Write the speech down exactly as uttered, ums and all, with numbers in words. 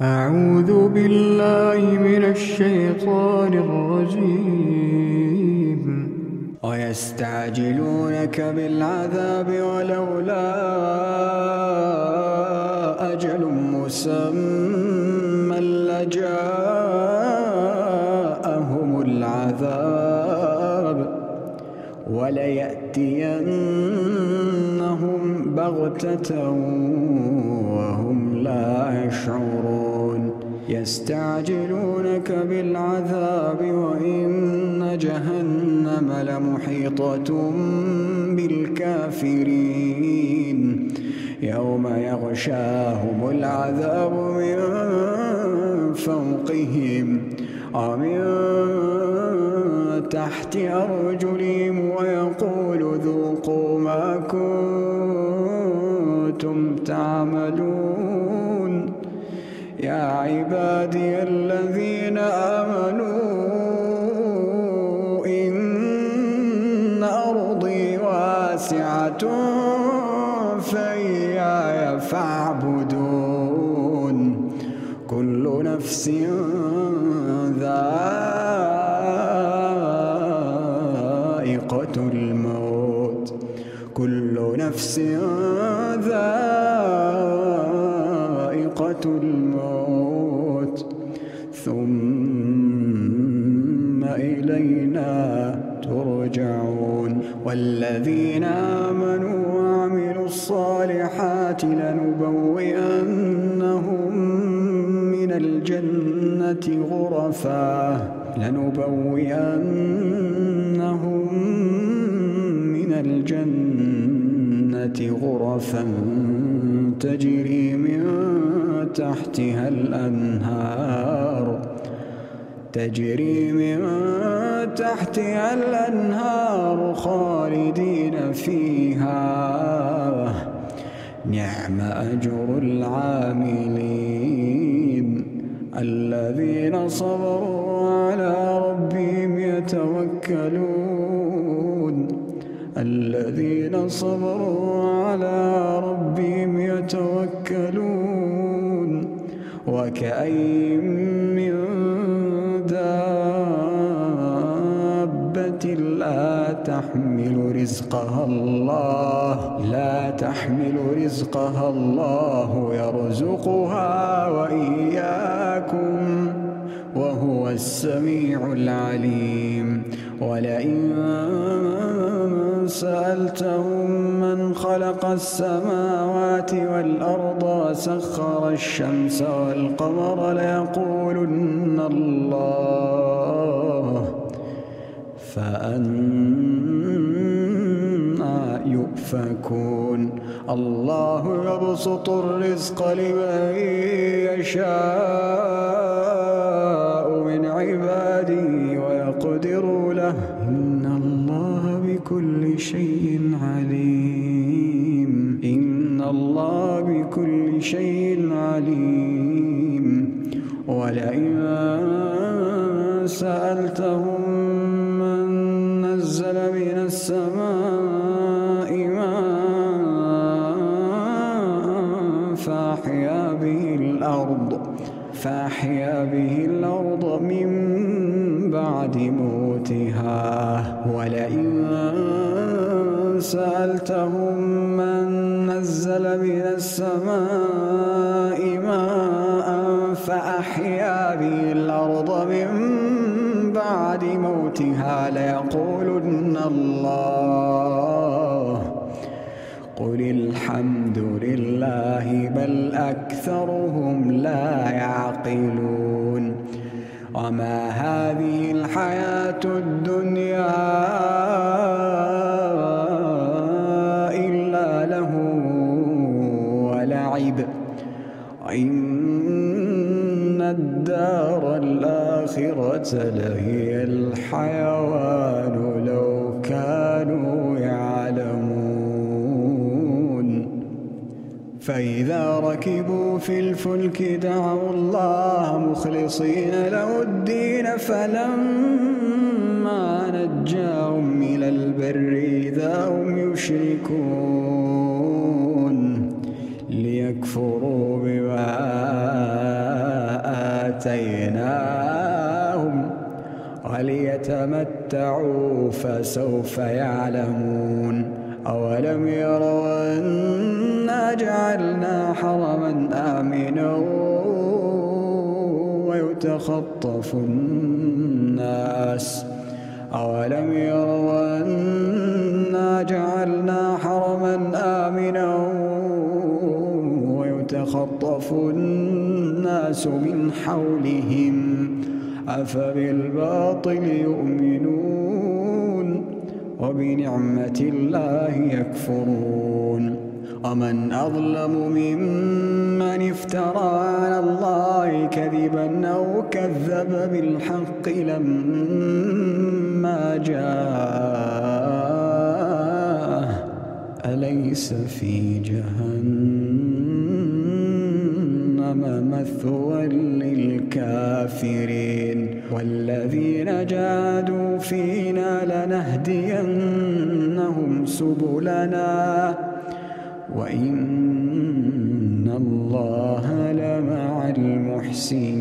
أعوذ بالله من الشيطان الرجيم. ويستعجلونك بالعذاب ولولا أجل مسمى لجاءهم العذاب وليأتينهم بغتة وهم لا يشعرون. يستعجلونك بالعذاب وإن جهنم لمحيطة بالكافرين يوم يغشاهم العذاب من فوقهم ومن تحت أرجلهم ويقول ذوقوا ما كنتم تعملون. يا عبادي الذين آمنوا إن أرضي واسعة فإياي فاعبدون. كل نفس ذائقة الموت كل نفس ذائقة الموت ثم إلينا ترجعون. والذين آمنوا وعملوا الصالحات لنبوئنهم من الجنة غرفا لنبوئنهم من الجنة غرفا تجري من تحتها الأنهار تجري من تحتها الأنهار خالدين فيها نعم أجر العاملين. الذين صبروا على ربهم يتوكلون الذين صبروا على ربهم يتوكلون. وكأين من دابة لا تحمل رزقها الله لا تحمل رزقها الله يرزقها وإياكم وهو السميع العليم. ولئن سألتهم من خلق السماوات والأرض وسخر الشمس والقمر ليقولن الله فأنى يؤفكون. الله يبسط الرزق لمن يشاء من عباده ويقدر له إن الله بكل شيء عليم إن الله بكل شيء عليم. ولئن سألتهم من نزل من السماء ماء فأحيا به الأرض فأحيا به الأرض من بعد موتها. ولئن سألتهم من نزل من السماء ماء فأحيا به الأرض من بعد موتها ليقولن الله قل الحمد لله بل أكثرهم لا يعقلون. وما هذه الحياة الدنيا إلا له ولعب وإن الدار الآخرة لهي الحيوان لو كانوا يعلمون. فإذا ركبوا في الفلك دعوا الله مخلصين له الدين فلما نجاهم إلى البر إذا هم يشركون. ليكفروا بما آتيناهم وليتمتعوا فسوف يعلمون أولم يروا أنا جعلنا حرما آمنا ويتخطف الناس أولم يروا أنا جعلنا حرما آمنا ويتخطف الناس من حولهم أفبالباطل يؤمنون وبنعمة الله يكفرون ومن أظلم ممن افترى على الله كذبا أو كذب بالحق لما جاءه أليس في جهنم مثوى للكافرين والذين جاهدوا فينا لنهدينهم سبلنا وإن الله لمع المحسنين.